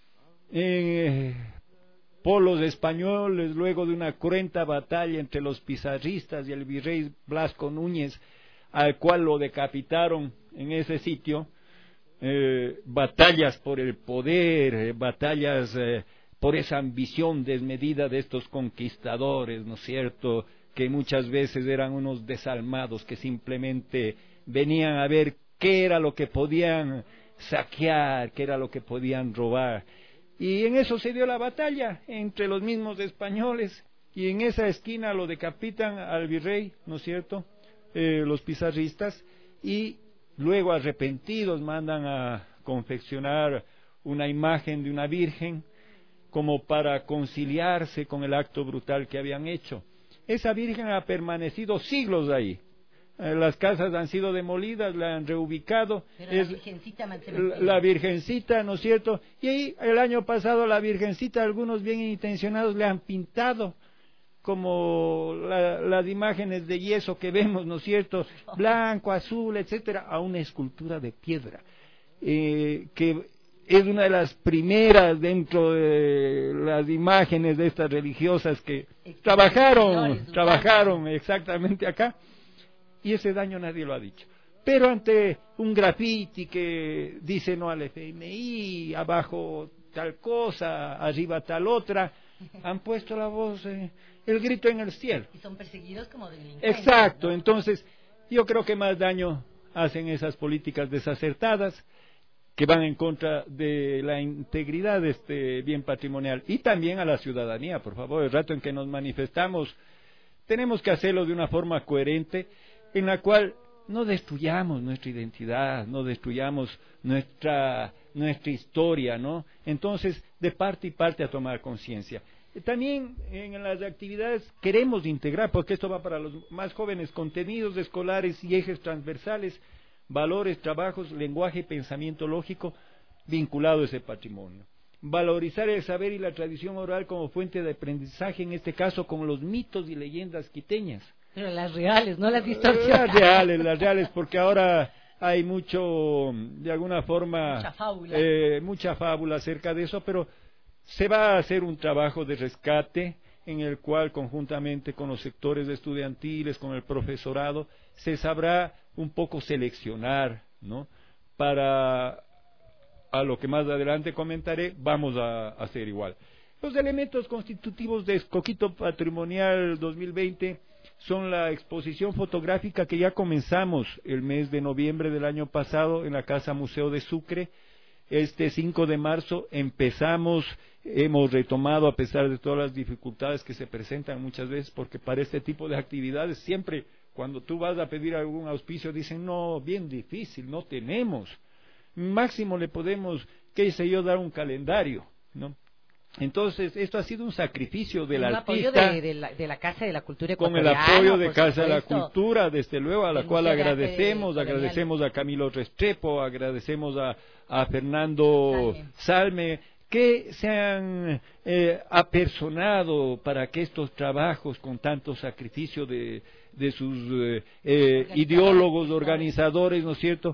[SPEAKER 4] en eh, polos españoles, luego de una cruenta batalla entre los pizarristas y el virrey Blasco Núñez, al cual lo decapitaron en ese sitio, eh, batallas por el poder, eh, batallas eh, por esa ambición desmedida de estos conquistadores, ¿no es cierto?, que muchas veces eran unos desalmados que simplemente venían a ver qué era lo que podían saquear, qué era lo que podían robar. Y en eso se dio la batalla entre los mismos españoles, y en esa esquina lo decapitan al virrey, ¿no es cierto?, eh, los pizarristas, y luego arrepentidos mandan a confeccionar una imagen de una virgen como para conciliarse con el acto brutal que habían hecho. Esa virgen ha permanecido siglos ahí. Eh, las casas han sido demolidas, la han reubicado.
[SPEAKER 1] Pero
[SPEAKER 4] es
[SPEAKER 1] la virgencita,
[SPEAKER 4] la, la virgencita, ¿no es cierto? Y ahí el año pasado la virgencita, algunos bien intencionados le han pintado como la, las imágenes de yeso que vemos, ¿no es cierto? Blanco, azul, etcétera, a una escultura de piedra, eh, que es una de las primeras dentro de las imágenes de estas religiosas que trabajaron, trabajaron exactamente acá, y ese daño nadie lo ha dicho. Pero ante un grafiti que dice no al F M I, abajo tal cosa, arriba tal otra, han puesto la voz, eh, el grito en el cielo.
[SPEAKER 1] Y son perseguidos como delincuentes.
[SPEAKER 4] Exacto,
[SPEAKER 1] ¿no?
[SPEAKER 4] Entonces yo creo que más daño hacen esas políticas desacertadas que van en contra de la integridad de este bien patrimonial, y también a la ciudadanía. Por favor, el rato en que nos manifestamos tenemos que hacerlo de una forma coherente, en la cual no destruyamos nuestra identidad, no destruyamos nuestra nuestra historia, ¿no? Entonces, de parte y parte a tomar conciencia. También en las actividades queremos integrar, porque esto va para los más jóvenes, contenidos escolares y ejes transversales, valores, trabajos, lenguaje y pensamiento lógico vinculado a ese patrimonio. Valorizar el saber y la tradición oral como fuente de aprendizaje, en este caso con los mitos y leyendas quiteñas.
[SPEAKER 1] Pero las reales, no las distorsionadas.
[SPEAKER 4] Las reales, las reales, porque ahora hay mucho, de alguna forma,
[SPEAKER 1] mucha fábula.
[SPEAKER 4] Eh, mucha fábula acerca de eso, pero se va a hacer un trabajo de rescate en el cual, conjuntamente con los sectores estudiantiles, con el profesorado, se sabrá un poco seleccionar, ¿no?, para a lo que más adelante comentaré, vamos a hacer igual. Los elementos constitutivos de Coquito Patrimonial dos mil veinte son la exposición fotográfica que ya comenzamos el mes de noviembre del año pasado en la Casa Museo de Sucre. Este cinco de marzo empezamos, hemos retomado a pesar de todas las dificultades que se presentan muchas veces, porque para este tipo de actividades siempre cuando tú vas a pedir algún auspicio dicen, no, bien difícil, no tenemos. Máximo le podemos, qué sé yo, dar un calendario, ¿no? Entonces, esto ha sido un sacrificio del
[SPEAKER 1] el
[SPEAKER 4] artista.
[SPEAKER 1] apoyo de, de, la, de la Casa de la Cultura Ecuatoriana.
[SPEAKER 4] Con el apoyo de
[SPEAKER 1] por
[SPEAKER 4] Casa de la
[SPEAKER 1] supuesto.
[SPEAKER 4] Cultura, desde luego, a la
[SPEAKER 1] El
[SPEAKER 4] cual
[SPEAKER 1] Museo de Arte
[SPEAKER 4] agradecemos,
[SPEAKER 1] Colonial.
[SPEAKER 4] agradecemos a Camilo Restrepo, agradecemos a, a Fernando
[SPEAKER 1] Salme.
[SPEAKER 4] Salme, que se han eh, apersonado para que estos trabajos con tanto sacrificio de, de sus eh, eh, ideólogos, organizadores, ¿no es cierto?,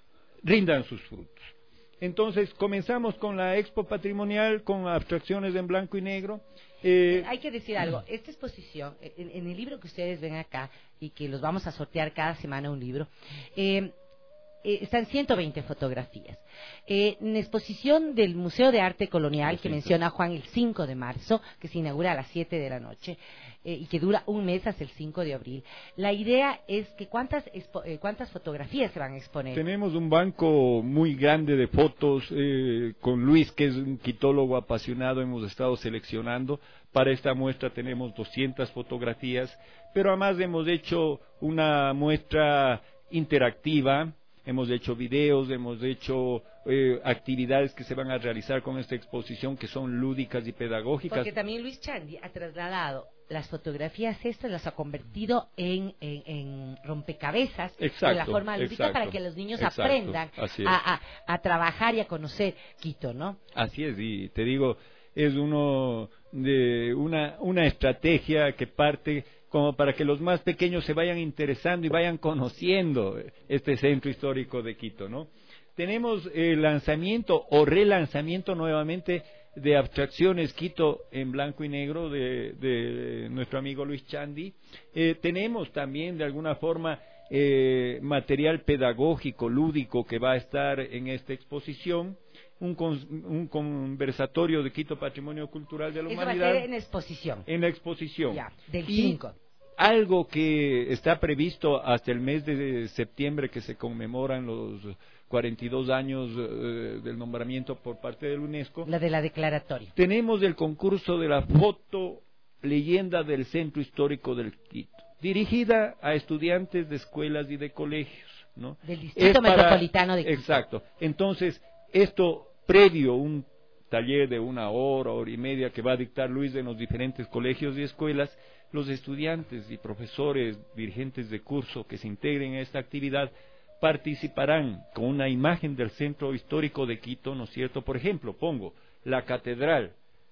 [SPEAKER 4] rindan sus frutos. Entonces, comenzamos con la Expo Patrimonial, con abstracciones en blanco y negro. Eh,
[SPEAKER 1] Hay que decir algo, esta exposición, en, en el libro que ustedes ven acá, y que los vamos a sortear cada semana un libro, eh, eh, están ciento veinte fotografías. Eh, en la exposición del Museo de Arte Colonial, que menciona Juan, el cinco de marzo, que se inaugura a las siete de la noche, eh, y que dura un mes hasta el cinco de abril, la idea es que cuántas, expo eh, cuántas fotografías se van a exponer.
[SPEAKER 4] Tenemos un banco muy grande de fotos, eh, con Luis, que es un quitólogo apasionado, hemos estado seleccionando. Para esta muestra tenemos doscientas fotografías, pero además hemos hecho una muestra interactiva, hemos hecho videos, hemos hecho eh, actividades que se van a realizar con esta exposición que son lúdicas y pedagógicas.
[SPEAKER 1] Porque también Luis Chandi ha trasladado las fotografías estas, las ha convertido en, en, en rompecabezas
[SPEAKER 4] exacto,
[SPEAKER 1] de la forma lúdica
[SPEAKER 4] exacto,
[SPEAKER 1] para que los niños
[SPEAKER 4] exacto,
[SPEAKER 1] aprendan a, a, a trabajar y a conocer Quito, ¿no?
[SPEAKER 4] Así es, y te digo, es uno de una, una estrategia que parte como para que los más pequeños se vayan interesando y vayan conociendo este centro histórico de Quito, ¿no? Tenemos el lanzamiento o relanzamiento nuevamente de Abstracciones Quito en blanco y negro de, de nuestro amigo Luis Chandi. Eh, tenemos también de alguna forma eh, material pedagógico, lúdico que va a estar en esta exposición. Un, con, un conversatorio de Quito Patrimonio Cultural de la
[SPEAKER 1] Eso
[SPEAKER 4] Humanidad.
[SPEAKER 1] va a ser en exposición.
[SPEAKER 4] En la exposición.
[SPEAKER 1] Ya, del
[SPEAKER 4] y
[SPEAKER 1] cinco.
[SPEAKER 4] Algo que está previsto hasta el mes de septiembre, que se conmemoran los cuarenta y dos años eh, del nombramiento por parte de la UNESCO.
[SPEAKER 1] La de la declaratoria.
[SPEAKER 4] Tenemos el concurso de la foto leyenda del Centro Histórico del Quito, dirigida a estudiantes de escuelas y de colegios, ¿no?
[SPEAKER 1] Del Distrito
[SPEAKER 4] para,
[SPEAKER 1] Metropolitano de Quito.
[SPEAKER 4] Exacto. Entonces, esto previo un taller de una hora, hora y media que va a dictar Luis en los diferentes colegios y escuelas, los estudiantes y profesores, dirigentes de curso que se integren a esta actividad participarán con una imagen del Centro Histórico de Quito, ¿no es cierto? Por ejemplo, pongo la catedral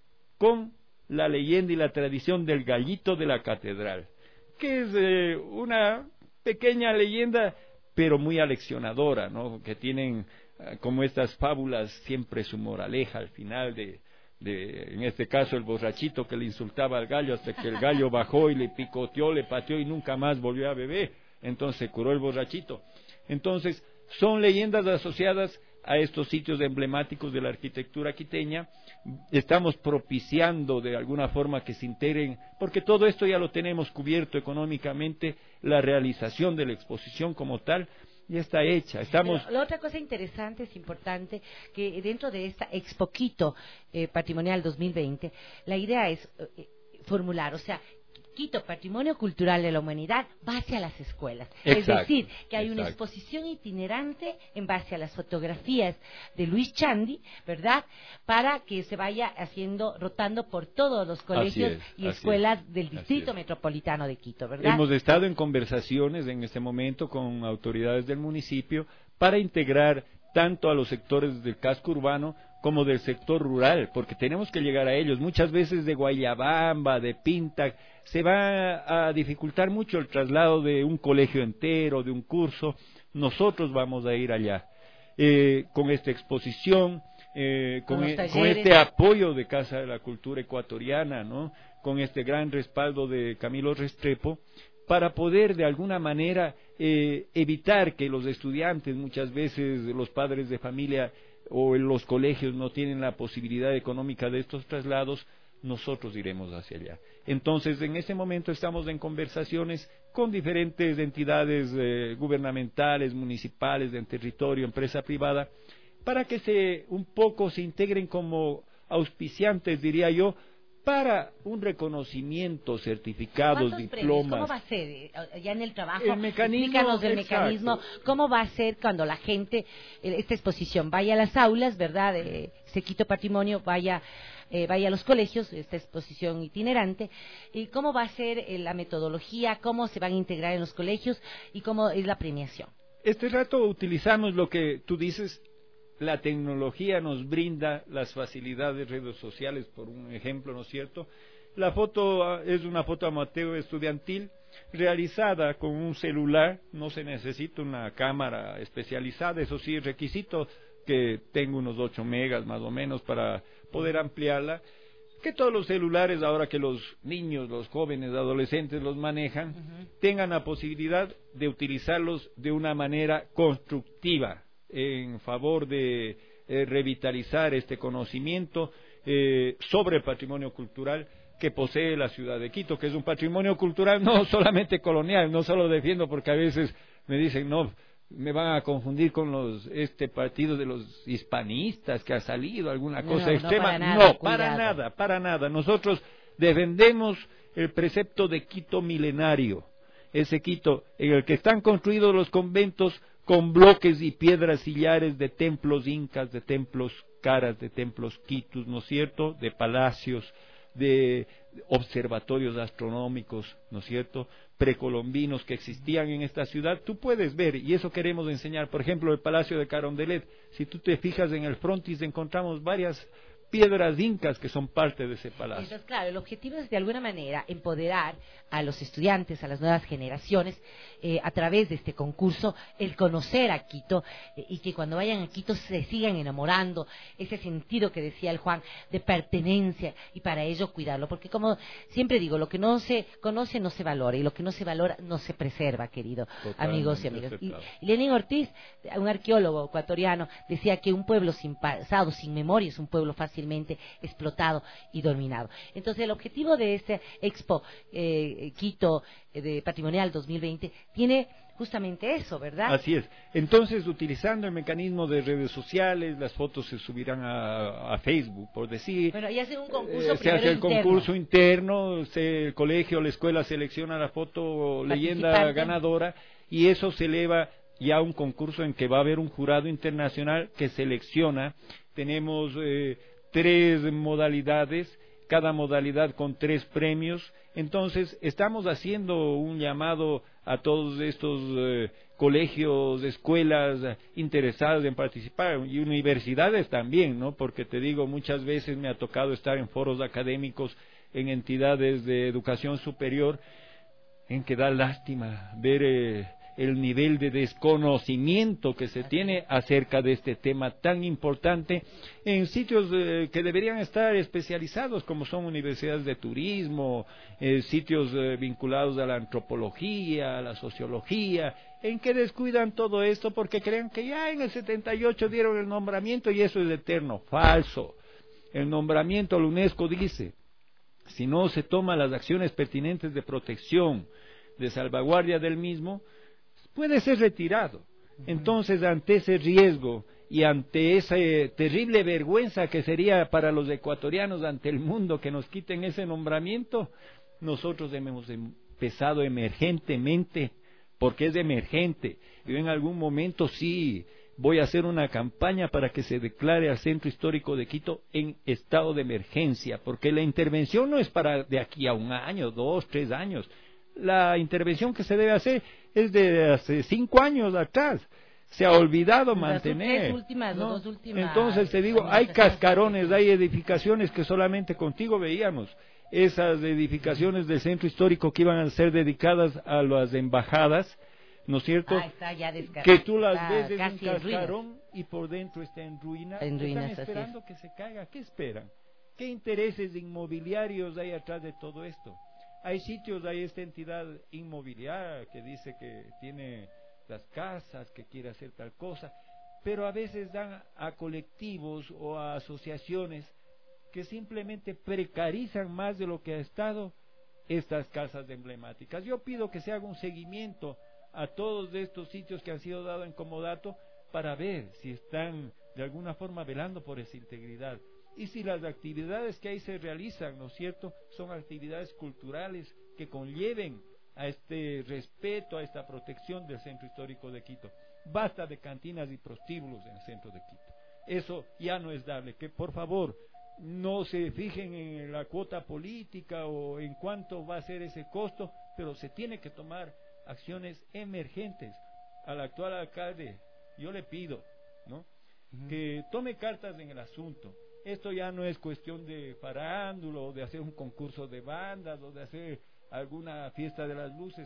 [SPEAKER 4] con la leyenda y la tradición del gallito de la catedral, que es eh, una pequeña leyenda, pero muy aleccionadora, ¿no? Que tienen eh, como estas fábulas siempre su moraleja al final de, de, en este caso, el borrachito que le insultaba al gallo hasta que el gallo bajó y le picoteó, le pateó y nunca más volvió a beber. Entonces se curó el borrachito. Entonces, son leyendas asociadas a estos sitios emblemáticos de la arquitectura quiteña. Estamos propiciando de alguna forma que se integren, porque todo esto ya lo tenemos cubierto económicamente, la realización de la exposición como tal ya está hecha. Estamos...
[SPEAKER 1] Pero la otra cosa interesante, es importante, que dentro de esta Expo Quito eh, Patrimonial dos mil veinte, la idea es eh, formular, o sea, Quito, Patrimonio Cultural de la Humanidad, base a las escuelas.
[SPEAKER 4] Exacto,
[SPEAKER 1] es decir, que hay
[SPEAKER 4] exacto.
[SPEAKER 1] una exposición itinerante en base a las fotografías de Luis Chandi, ¿verdad? Para que se vaya haciendo, rotando por todos los colegios
[SPEAKER 4] es,
[SPEAKER 1] y escuelas
[SPEAKER 4] es,
[SPEAKER 1] del Distrito Metropolitano de Quito, ¿verdad?
[SPEAKER 4] Hemos estado en conversaciones en este momento con autoridades del municipio para integrar tanto a los sectores del casco urbano como del sector rural, porque tenemos que llegar a ellos. Muchas veces de Guayabamba, de Pinta, se va a dificultar mucho el traslado de un colegio entero, de un curso. Nosotros vamos a ir allá. Eh, con esta exposición, eh, con,
[SPEAKER 1] con,
[SPEAKER 4] e, con este apoyo de Casa de la Cultura Ecuatoriana, ¿no? Con este gran respaldo de Camilo Restrepo, para poder de alguna manera eh, evitar que los estudiantes, muchas veces los padres de familia, o los colegios no tienen la posibilidad económica de estos traslados, nosotros iremos hacia allá. Entonces, en este momento estamos en conversaciones con diferentes entidades eh, gubernamentales, municipales, del territorio, empresa privada, para que se un poco se integren como auspiciantes, diría yo, para un reconocimiento, certificados, diplomas.
[SPEAKER 1] Premios? ¿Cómo va a ser ya en el trabajo?
[SPEAKER 4] El mecanismo,
[SPEAKER 1] explícanos del
[SPEAKER 4] exacto.
[SPEAKER 1] mecanismo. ¿Cómo va a ser cuando la gente, esta exposición, vaya a las aulas, verdad, de Quito Patrimonio, vaya, eh, vaya a los colegios, esta exposición itinerante, y cómo va a ser eh, la metodología, cómo se van a integrar en los colegios y cómo es la premiación?
[SPEAKER 4] Este rato utilizamos lo que tú dices. La tecnología nos brinda las facilidades, redes sociales, por un ejemplo, ¿no es cierto? La foto es una foto amateur estudiantil realizada con un celular, no se necesita una cámara especializada, eso sí, requisito que tenga unos ocho megas más o menos para poder ampliarla, que todos los celulares, ahora que los niños, los jóvenes, adolescentes los manejan, uh-huh. tengan la posibilidad de utilizarlos de una manera constructiva, en favor de eh, revitalizar este conocimiento eh, sobre el patrimonio cultural que posee la ciudad de Quito, que es un patrimonio cultural no solamente colonial, no solo defiendo porque a veces me dicen, no, me van a confundir con los este partido de los hispanistas que ha salido alguna cosa no, extrema, no, para nada, no para nada, para nada, nosotros defendemos el precepto de Quito milenario, ese Quito en el que están construidos los conventos con bloques y piedras sillares de templos incas, de templos caras, de templos quitus, ¿no es cierto?, de palacios, de observatorios astronómicos, ¿no es cierto?, precolombinos que existían en esta ciudad, tú puedes ver, y eso queremos enseñar, por ejemplo, el Palacio de Carondelet, si tú te fijas en el frontis encontramos varias piedras incas que son parte de ese palacio.
[SPEAKER 1] Entonces, claro, el objetivo es de alguna manera empoderar a los estudiantes, a las nuevas generaciones, eh, a través de este concurso, el conocer a Quito eh, y que cuando vayan a Quito se sigan enamorando, ese sentido que decía el Juan de pertenencia y para ello cuidarlo, porque como siempre digo, lo que no se conoce no se valora y lo que no se valora no se preserva, querido Totalmente amigos y amigas. Y, y Lenín Ortiz, un arqueólogo ecuatoriano, decía que un pueblo sin pasado, sin memoria, es un pueblo fácil explotado y dominado. Entonces el objetivo de este Expo eh, Quito eh, de Patrimonial dos mil veinte tiene justamente eso, ¿verdad?
[SPEAKER 4] Así es. Entonces, utilizando el mecanismo de redes sociales, las fotos se subirán a, a Facebook, por decir.
[SPEAKER 1] Bueno, y hace un concurso
[SPEAKER 4] eh, se hace el
[SPEAKER 1] interno.
[SPEAKER 4] concurso interno, se, el colegio, la escuela selecciona la foto leyenda ganadora y eso se eleva ya a un concurso en que va a haber un jurado internacional que selecciona. Tenemos eh, tres modalidades, cada modalidad con tres premios. Entonces, estamos haciendo un llamado a todos estos eh, colegios, escuelas eh, interesadas en participar, y universidades también, ¿no? Porque te digo, muchas veces me ha tocado estar en foros académicos, en entidades de educación superior, en que da lástima ver eh, el nivel de desconocimiento que se tiene acerca de este tema tan importante en sitios eh, que deberían estar especializados, como son universidades de turismo, eh, sitios eh, vinculados a la antropología, a la sociología, en que descuidan todo esto porque creen que ya en el setenta y ocho dieron el nombramiento y eso es eterno. Falso. El nombramiento, la UNESCO dice, si no se toman las acciones pertinentes de protección, de salvaguardia del mismo, puede ser retirado. Entonces, ante ese riesgo y ante esa eh, terrible vergüenza que sería para los ecuatorianos ante el mundo que nos quiten ese nombramiento, nosotros hemos empezado emergentemente, porque es emergente. Yo en algún momento sí voy a hacer una campaña para que se declare al Centro Histórico de Quito en estado de emergencia, porque la intervención no es para de aquí a un año, dos, tres años. La intervención que se debe hacer es de hace cinco años atrás. Se ha olvidado mantener.
[SPEAKER 1] Las últimas, ¿no? Dos últimas.
[SPEAKER 4] Entonces te digo, hay cascarones, hay edificaciones que solamente contigo veíamos. Esas edificaciones del centro histórico que iban a ser dedicadas a las embajadas, ¿no es cierto?
[SPEAKER 1] Ah, está ya
[SPEAKER 4] que tú las ves en un cascarón y por dentro está en ruinas.
[SPEAKER 1] En ruinas,
[SPEAKER 4] están esperando que se caiga. ¿Qué esperan? ¿Qué intereses inmobiliarios hay atrás de todo esto? Hay sitios, hay esta entidad inmobiliaria que dice que tiene las casas, que quiere hacer tal cosa. pero a veces dan a colectivos o a asociaciones que simplemente precarizan más de lo que ha estado estas casas emblemáticas. Yo pido que se haga un seguimiento a todos estos sitios que han sido dados en comodato para ver si están de alguna forma velando por esa integridad y si las actividades que ahí se realizan, ¿no es cierto?, son actividades culturales que conlleven a este respeto, a esta protección del centro histórico de Quito. Basta de cantinas y prostíbulos en el centro de Quito. Eso ya no es dable. Que por favor no se fijen en la cuota política o en cuánto va a ser ese costo, pero se tiene que tomar acciones emergentes. Al actual alcalde yo le pido, ¿no?, uh-huh, que tome cartas en el asunto. Esto ya no es cuestión de farándula o de hacer un concurso de bandas o de hacer alguna fiesta de las luces.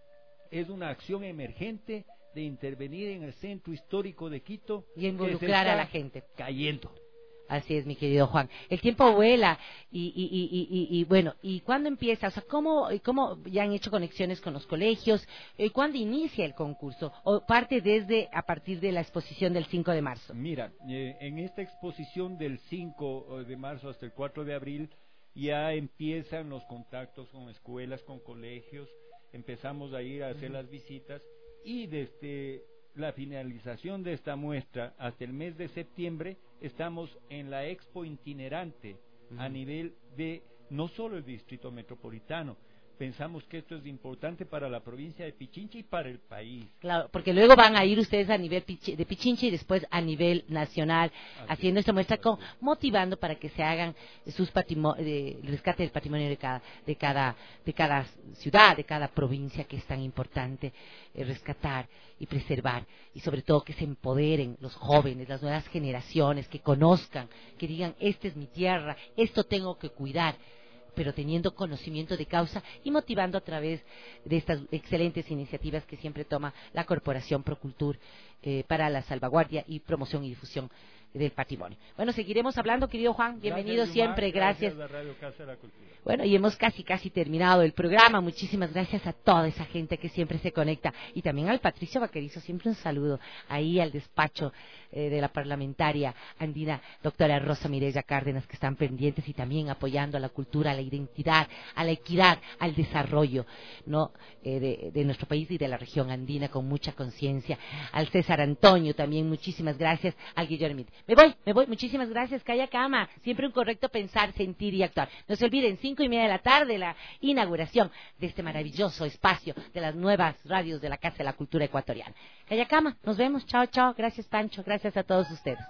[SPEAKER 4] Es una acción emergente de intervenir en el centro histórico de Quito
[SPEAKER 1] y involucrar a la gente.
[SPEAKER 4] Cayendo.
[SPEAKER 1] Así es, mi querido Juan. El tiempo vuela y, y, y, y, y bueno, ¿y cuándo empieza? O sea, ¿cómo, cómo ya han hecho conexiones con los colegios? ¿Y cuándo inicia el concurso? ¿O parte desde a partir de la exposición del cinco de marzo?
[SPEAKER 4] Mira, eh, en esta exposición del cinco de marzo hasta el cuatro de abril ya empiezan los contactos con escuelas, con colegios, empezamos a ir a hacer uh-huh. las visitas y desde la finalización de esta muestra hasta el mes de septiembre estamos en la expo itinerante uh-huh. a nivel de no solo el distrito metropolitano. Pensamos que esto es importante para la provincia de Pichincha y para el país.
[SPEAKER 1] Claro, porque luego van a ir ustedes a nivel de Pichincha y después a nivel nacional, así haciendo esta muestra, con, motivando para que se hagan sus patrimonios, el rescate del patrimonio de cada, de cada, de cada ciudad, de cada provincia, que es tan importante eh, rescatar y preservar, y sobre todo que se empoderen los jóvenes, las nuevas generaciones, que conozcan, que digan, esta es mi tierra, esto tengo que cuidar, pero teniendo conocimiento de causa y motivando a través de estas excelentes iniciativas que siempre toma la Corporación Procultur eh, para la salvaguardia y promoción y difusión del patrimonio. Bueno, seguiremos hablando, querido Juan, bienvenido gracias, siempre, gracias.
[SPEAKER 4] Gracias a Radio Casa de la Cultura.
[SPEAKER 1] Bueno, y hemos casi, casi terminado el programa. Muchísimas gracias a toda esa gente que siempre se conecta. Y también al Patricio Vaquerizo, siempre un saludo ahí al despacho eh, de la parlamentaria andina, doctora Rosa Mireya Cárdenas, que están pendientes y también apoyando a la cultura, a la identidad, a la equidad, al desarrollo, ¿no?, eh, de, de nuestro país y de la región andina con mucha conciencia. Al César Antonio también, muchísimas gracias. Al Guillermo. Me voy, me voy. Muchísimas gracias, Calla Cama. Siempre un correcto pensar, sentir y actuar. No se olviden, cinco y media de la tarde, la inauguración de este maravilloso espacio de las nuevas radios de la Casa de la Cultura Ecuatoriana. Calla Cama, nos vemos. Chao, chao. Gracias, Pancho. Gracias a todos ustedes.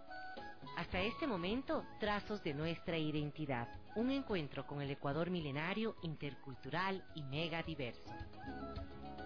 [SPEAKER 1] Hasta este momento, trazos de nuestra identidad. Un encuentro con el Ecuador milenario, intercultural y mega diverso.